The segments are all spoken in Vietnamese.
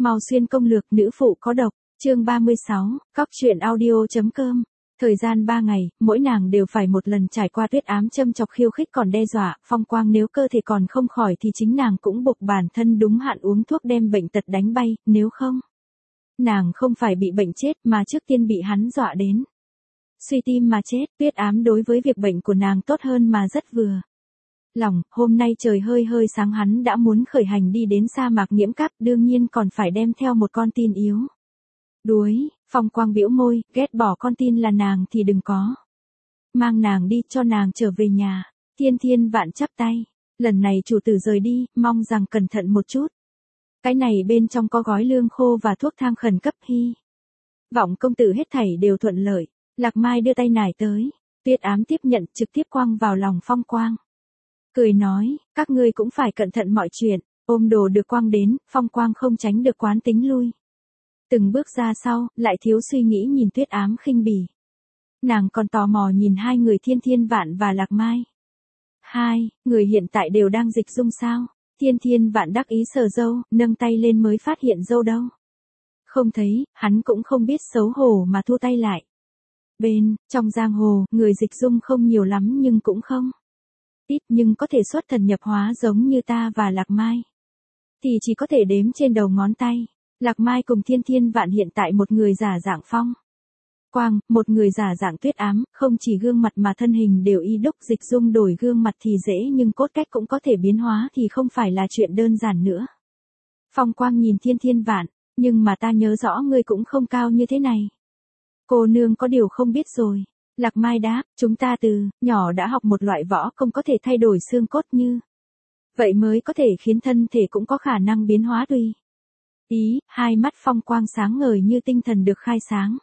Mao Xuyên công lược nữ phụ có độc, chương 36, Cóc truyện audio.com. Thời gian 3 ngày, mỗi nàng đều phải một lần trải qua Tuyết Ám châm chọc khiêu khích còn đe dọa, Phong Quang nếu cơ thể còn không khỏi thì chính nàng cũng buộc bản thân đúng hạn uống thuốc đem bệnh tật đánh bay, nếu không, nàng không phải bị bệnh chết mà trước tiên bị hắn dọa đến. Suy tim mà chết, Tuyết Ám đối với việc bệnh của nàng tốt hơn mà rất vừa lòng, hôm nay trời hơi hơi sáng hắn đã muốn khởi hành đi đến sa mạc Nhiễm Cáp, đương nhiên còn phải đem theo một con tin yếu đuối. Phong Quang bĩu môi, ghét bỏ con tin là nàng thì đừng có mang nàng đi, cho nàng trở về nhà. Thiên Thiên Vạn chắp tay, lần này chủ tử rời đi, mong rằng cẩn thận một chút. Cái này bên trong có gói lương khô và thuốc thang khẩn cấp, hy vọng công tử hết thảy đều thuận lợi. Lạc Mai đưa tay nải tới, Tuyết Ám tiếp nhận, trực tiếp quăng vào lòng Phong Quang. Cười nói, các ngươi cũng phải cẩn thận mọi chuyện. Ôm đồ được quăng đến, Phong Quang không tránh được quán tính lui từng bước ra sau, lại thiếu suy nghĩ nhìn Tuyết Ám khinh bỉ. Nàng còn tò mò nhìn hai người Thiên Thiên Vạn và Lạc Mai. Hai người hiện tại đều đang dịch dung sao? Thiên Thiên Vạn đắc ý sờ râu, nâng tay lên mới phát hiện râu đâu không thấy, hắn cũng không biết xấu hổ mà thu tay lại. Trong giang hồ, người dịch dung không nhiều lắm nhưng cũng không ít, nhưng có thể xuất thần nhập hóa giống như ta và Lạc Mai thì chỉ có thể đếm trên đầu ngón tay. Lạc Mai cùng Thiên Thiên Vạn hiện tại một người giả dạng Phong Quang, một người giả dạng Tuyết Ám, không chỉ gương mặt mà thân hình đều y đúc, dịch dung đổi gương mặt thì dễ nhưng cốt cách cũng có thể biến hóa thì không phải là chuyện đơn giản nữa. Phong Quang nhìn Thiên Thiên Vạn, nhưng mà ta nhớ rõ ngươi cũng không cao như thế này. Cô nương có điều không biết rồi. Lạc Mai đáp, chúng ta từ nhỏ đã học một loại võ công có thể thay đổi xương cốt như vậy mới có thể khiến thân thể cũng có khả năng biến hóa tùy ý. Hai mắt Phong Quang sáng ngời như tinh thần được khai sáng.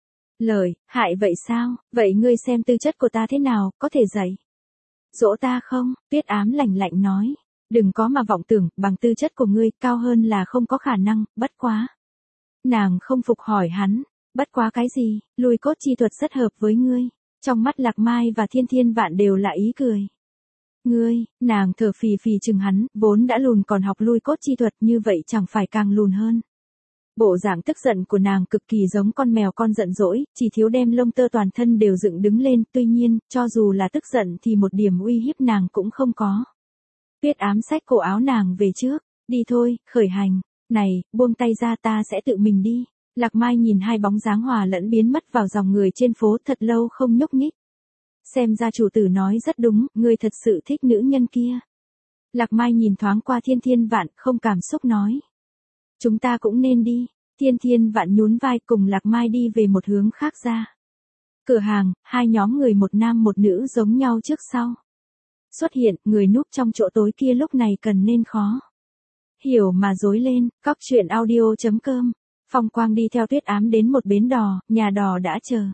Lời, hại vậy sao? Vậy ngươi xem tư chất của ta thế nào, có thể dạy dỗ ta không? Tuyết Ám lạnh lạnh nói, đừng có mà vọng tưởng, bằng tư chất của ngươi, cao hơn là không có khả năng, bất quá. Nàng không phục hỏi hắn, bất quá cái gì? Lùi cốt chi thuật rất hợp với ngươi. Trong mắt Lạc Mai và Thiên Thiên Vạn đều là ý cười. Ngươi, nàng thở phì phì chừng hắn, vốn đã lùn còn học lui cốt chi thuật, như vậy chẳng phải càng lùn hơn. Bộ dạng tức giận của nàng cực kỳ giống con mèo con giận dỗi, chỉ thiếu đem lông tơ toàn thân đều dựng đứng lên, tuy nhiên, cho dù là tức giận thì một điểm uy hiếp nàng cũng không có. Tuyết Ám xách cổ áo nàng về trước, đi thôi, khởi hành. Này, buông tay ra, ta sẽ tự mình đi. Lạc Mai nhìn hai bóng dáng hòa lẫn biến mất vào dòng người trên phố, thật lâu không nhúc nhích. Xem ra chủ tử nói rất đúng, ngươi thật sự thích nữ nhân kia. Lạc Mai nhìn thoáng qua Thiên Thiên Vạn, không cảm xúc nói. Chúng ta cũng nên đi. Thiên Thiên Vạn nhún vai cùng Lạc Mai đi về một hướng khác ra. Cửa hàng, hai nhóm người một nam một nữ giống nhau trước sau xuất hiện, người núp trong chỗ tối kia lúc này cần nên khó hiểu mà rối lên. Cóc truyện audio.com. Phong Quang đi theo Tuyết Ám đến một bến đò, nhà đò đã chờ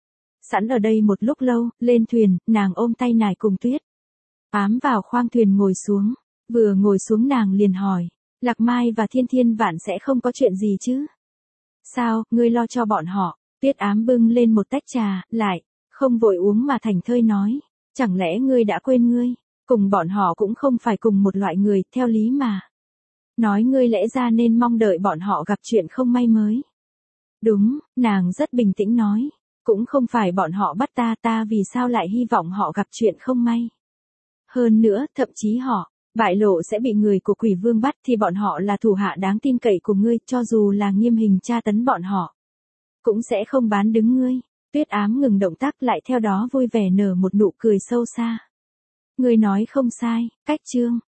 sẵn ở đây một lúc lâu. Lên thuyền, nàng ôm tay nải cùng Tuyết Ám vào khoang thuyền ngồi xuống. Vừa ngồi xuống nàng liền hỏi, Lạc Mai và Thiên Thiên Vạn sẽ không có chuyện gì chứ? Sao, ngươi lo cho bọn họ? Tuyết Ám bưng lên một tách trà, lại không vội uống mà thành thơi nói, chẳng lẽ ngươi đã quên ngươi cùng bọn họ cũng không phải cùng một loại người, theo lý mà nói ngươi lẽ ra nên mong đợi bọn họ gặp chuyện không may mới đúng. Nàng rất bình tĩnh nói, cũng không phải bọn họ bắt ta vì sao lại hy vọng họ gặp chuyện không may. Hơn nữa, thậm chí họ bại lộ sẽ bị người của Quỷ Vương bắt thì bọn họ là thủ hạ đáng tin cậy của ngươi, cho dù là nghiêm hình tra tấn bọn họ cũng sẽ không bán đứng ngươi. Tuyết Ám ngừng động tác lại theo đó vui vẻ nở một nụ cười sâu xa. Ngươi nói không sai, cách chương